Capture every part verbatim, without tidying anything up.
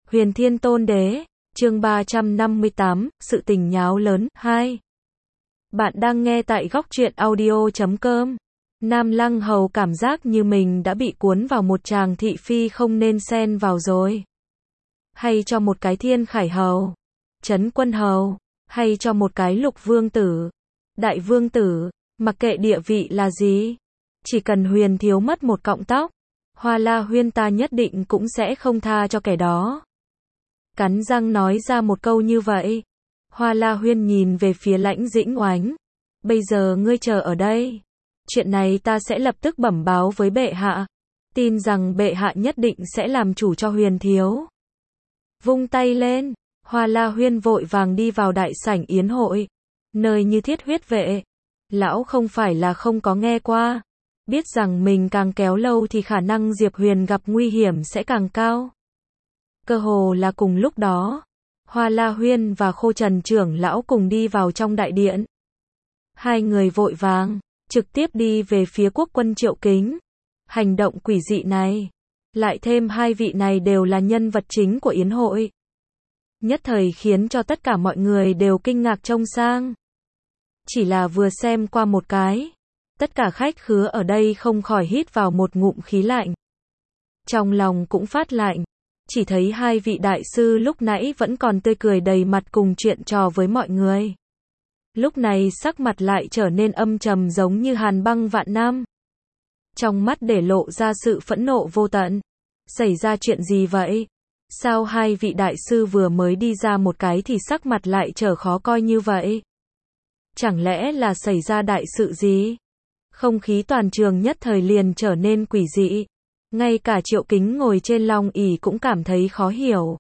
Huyền Thiên Tôn Đế, chương ba trăm năm mươi tám, sự tình nháo lớn, hai. Bạn đang nghe tại góc truyện audio chấm com. Nam Lăng Hầu cảm giác như mình đã bị cuốn vào một tràng thị phi không nên xen vào rồi. Hay cho một cái Thiên Khải Hầu, Trấn Quân Hầu, hay cho một cái Lục Vương Tử, Đại Vương Tử, mặc kệ địa vị là gì. Chỉ cần Huyền thiếu mất một cọng tóc, Hoa La Huyên ta nhất định cũng sẽ không tha cho kẻ đó. Cắn răng nói ra một câu như vậy. Hoa La Huyên nhìn về phía Lãnh Dĩnh Oánh. Bây giờ ngươi chờ ở đây. Chuyện này ta sẽ lập tức bẩm báo với bệ hạ. Tin rằng bệ hạ nhất định sẽ làm chủ cho Huyền thiếu. Vung tay lên, Hoa La Huyên vội vàng đi vào đại sảnh yến hội. Nơi như Thiết Huyết Vệ. Lão không phải là không có nghe qua. Biết rằng mình càng kéo lâu thì khả năng Diệp Huyền gặp nguy hiểm sẽ càng cao. Cơ hồ là cùng lúc đó, Hoa La Huyên và Khô Trần trưởng lão cùng đi vào trong đại điện. Hai người vội vàng, trực tiếp đi về phía quốc quân Triệu Kính. Hành động quỷ dị này, lại thêm hai vị này đều là nhân vật chính của yến hội. Nhất thời khiến cho tất cả mọi người đều kinh ngạc trông sang. Chỉ là vừa xem qua một cái, tất cả khách khứa ở đây không khỏi hít vào một ngụm khí lạnh. Trong lòng cũng phát lạnh. Chỉ thấy hai vị đại sư lúc nãy vẫn còn tươi cười đầy mặt cùng chuyện trò với mọi người. Lúc này sắc mặt lại trở nên âm trầm giống như hàn băng vạn năm. Trong mắt để lộ ra sự phẫn nộ vô tận. Xảy ra chuyện gì vậy? Sao hai vị đại sư vừa mới đi ra một cái thì sắc mặt lại trở khó coi như vậy? Chẳng lẽ là xảy ra đại sự gì? Không khí toàn trường nhất thời liền trở nên quỷ dị. Ngay cả Triệu Kính ngồi trên long ỷ cũng cảm thấy khó hiểu.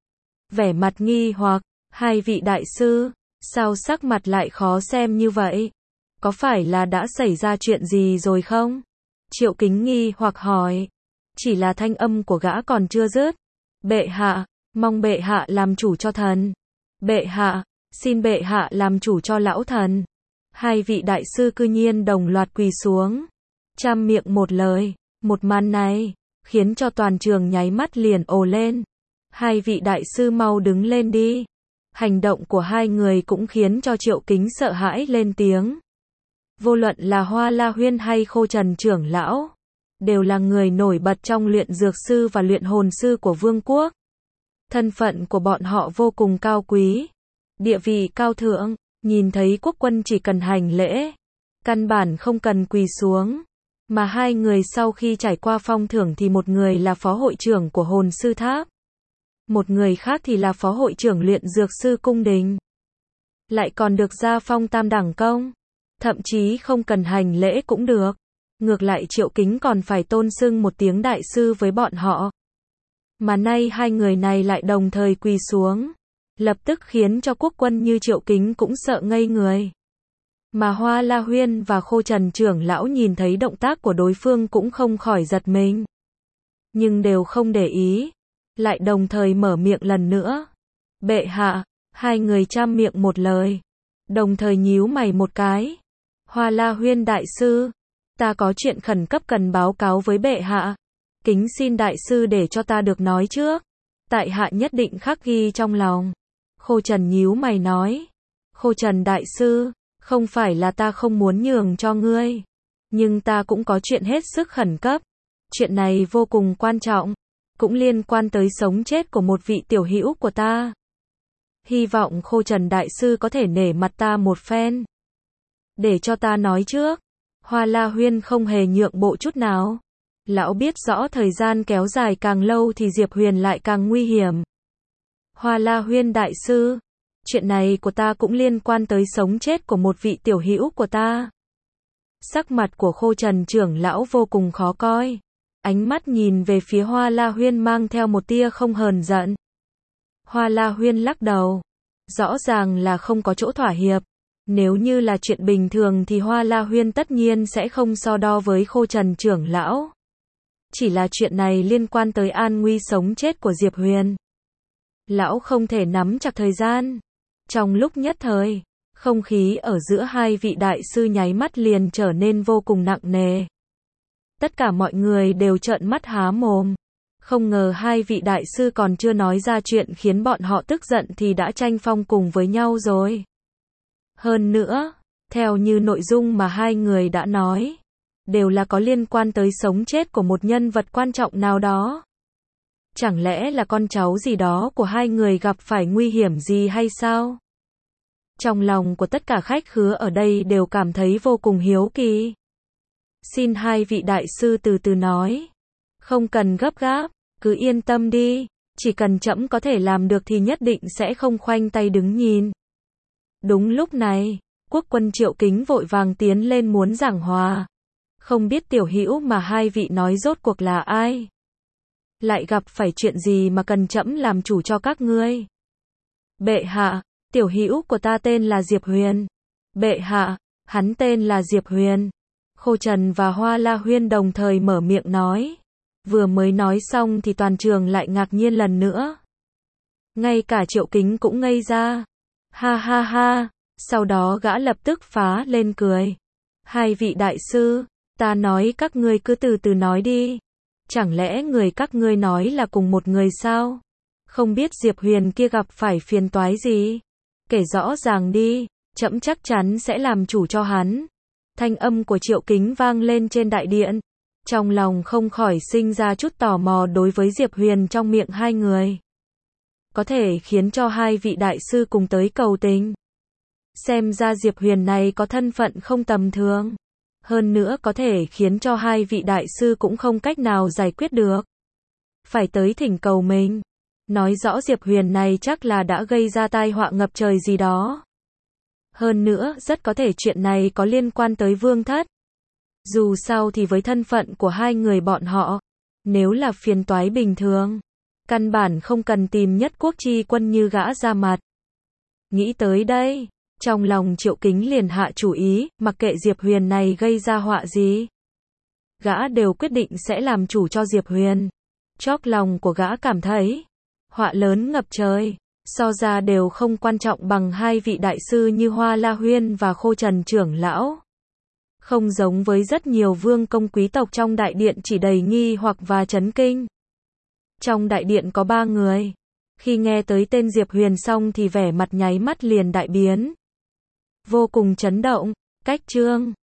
Vẻ mặt nghi hoặc, hai vị đại sư, sao sắc mặt lại khó xem như vậy? Có phải là đã xảy ra chuyện gì rồi không? Triệu Kính nghi hoặc hỏi. Chỉ là thanh âm của gã còn chưa dứt. Bệ hạ, mong bệ hạ làm chủ cho thần. Bệ hạ, xin bệ hạ làm chủ cho lão thần. Hai vị đại sư cư nhiên đồng loạt quỳ xuống. Trăm miệng một lời. Một màn này, khiến cho toàn trường nháy mắt liền ồ lên. Hai vị đại sư mau đứng lên đi. Hành động của hai người cũng khiến cho Triệu Kính sợ hãi lên tiếng. Vô luận là Hoa La Huyên hay Khô Trần trưởng lão, đều là người nổi bật trong luyện dược sư và luyện hồn sư của vương quốc. Thân phận của bọn họ vô cùng cao quý, địa vị cao thượng, nhìn thấy quốc quân chỉ cần hành lễ, căn bản không cần quỳ xuống. Mà hai người sau khi trải qua phong thưởng thì một người là phó hội trưởng của hồn sư tháp. Một người khác thì là phó hội trưởng luyện dược sư cung đình. Lại còn được gia phong tam đẳng công. Thậm chí không cần hành lễ cũng được. Ngược lại Triệu Kính còn phải tôn xưng một tiếng đại sư với bọn họ. Mà nay hai người này lại đồng thời quỳ xuống. Lập tức khiến cho quốc quân như Triệu Kính cũng sợ ngây người. Mà Hoa La Huyên và Khô Trần trưởng lão nhìn thấy động tác của đối phương cũng không khỏi giật mình. Nhưng đều không để ý. Lại đồng thời mở miệng lần nữa. Bệ hạ, hai người trăm miệng một lời. Đồng thời nhíu mày một cái. Hoa La Huyên đại sư, ta có chuyện khẩn cấp cần báo cáo với bệ hạ. Kính xin đại sư để cho ta được nói trước. Tại hạ nhất định khắc ghi trong lòng. Khô Trần nhíu mày nói. Khô Trần đại sư, không phải là ta không muốn nhường cho ngươi, nhưng ta cũng có chuyện hết sức khẩn cấp. Chuyện này vô cùng quan trọng, cũng liên quan tới sống chết của một vị tiểu hữu của ta. Hy vọng Khô Trần đại sư có thể nể mặt ta một phen. Để cho ta nói trước. Hoa La Huyên không hề nhượng bộ chút nào. Lão biết rõ thời gian kéo dài càng lâu thì Diệp Huyền lại càng nguy hiểm. Hoa La Huyên đại sư, chuyện này của ta cũng liên quan tới sống chết của một vị tiểu hữu của ta. Sắc mặt của Khô Trần trưởng lão vô cùng khó coi. Ánh mắt nhìn về phía Hoa La Huyên mang theo một tia không hờn giận. Hoa La Huyên lắc đầu. Rõ ràng là không có chỗ thỏa hiệp. Nếu như là chuyện bình thường thì Hoa La Huyên tất nhiên sẽ không so đo với Khô Trần trưởng lão. Chỉ là chuyện này liên quan tới an nguy sống chết của Diệp Huyền. Lão không thể nắm chặt thời gian. Trong lúc nhất thời, không khí ở giữa hai vị đại sư nháy mắt liền trở nên vô cùng nặng nề. Tất cả mọi người đều trợn mắt há mồm. Không ngờ hai vị đại sư còn chưa nói ra chuyện khiến bọn họ tức giận thì đã tranh phong cùng với nhau rồi. Hơn nữa, theo như nội dung mà hai người đã nói, đều là có liên quan tới sống chết của một nhân vật quan trọng nào đó. Chẳng lẽ là con cháu gì đó của hai người gặp phải nguy hiểm gì hay sao? Trong lòng của tất cả khách khứa ở đây đều cảm thấy vô cùng hiếu kỳ. Xin hai vị đại sư từ từ nói. Không cần gấp gáp, cứ yên tâm đi. Chỉ cần trẫm có thể làm được thì nhất định sẽ không khoanh tay đứng nhìn. Đúng lúc này, quốc quân Triệu Kính vội vàng tiến lên muốn giảng hòa. Không biết tiểu hữu mà hai vị nói rốt cuộc là ai? Lại gặp phải chuyện gì mà cần trẫm làm chủ cho các ngươi? Bệ hạ, tiểu hữu của ta tên là Diệp Huyền. Bệ hạ, hắn tên là Diệp Huyền. Khô Trần và Hoa La Huyên đồng thời mở miệng nói. Vừa mới nói xong thì toàn trường lại ngạc nhiên lần nữa. Ngay cả Triệu Kính cũng ngây ra. Ha ha ha, sau đó gã lập tức phá lên cười. Hai vị đại sư, ta nói các ngươi cứ từ từ nói đi. Chẳng lẽ người các ngươi nói là cùng một người sao? Không biết Diệp Huyền kia gặp phải phiền toái gì? Kể rõ ràng đi, trẫm chắc chắn sẽ làm chủ cho hắn. Thanh âm của Triệu Kính vang lên trên đại điện. Trong lòng không khỏi sinh ra chút tò mò đối với Diệp Huyền trong miệng hai người. Có thể khiến cho hai vị đại sư cùng tới cầu tình. Xem ra Diệp Huyền này có thân phận không tầm thường. Hơn nữa có thể khiến cho hai vị đại sư cũng không cách nào giải quyết được. Phải tới thỉnh cầu mình. Nói rõ Diệp Huyền này chắc là đã gây ra tai họa ngập trời gì đó. Hơn nữa, rất có thể chuyện này có liên quan tới Vương Thất. Dù sao thì với thân phận của hai người bọn họ, nếu là phiền toái bình thường, căn bản không cần tìm Nhất Quốc Chi Quân như gã ra mặt. Nghĩ tới đây, trong lòng Triệu Kính liền hạ chủ ý, mặc kệ Diệp Huyền này gây ra họa gì, gã đều quyết định sẽ làm chủ cho Diệp Huyền. Chóp lòng của gã cảm thấy, họa lớn ngập trời, so ra đều không quan trọng bằng hai vị đại sư như Hoa La Huyên và Khô Trần trưởng lão. Không giống với rất nhiều vương công quý tộc trong đại điện chỉ đầy nghi hoặc và chấn kinh. Trong đại điện có ba người. Khi nghe tới tên Diệp Huyền xong thì vẻ mặt nháy mắt liền đại biến. Vô cùng chấn động, cách trương,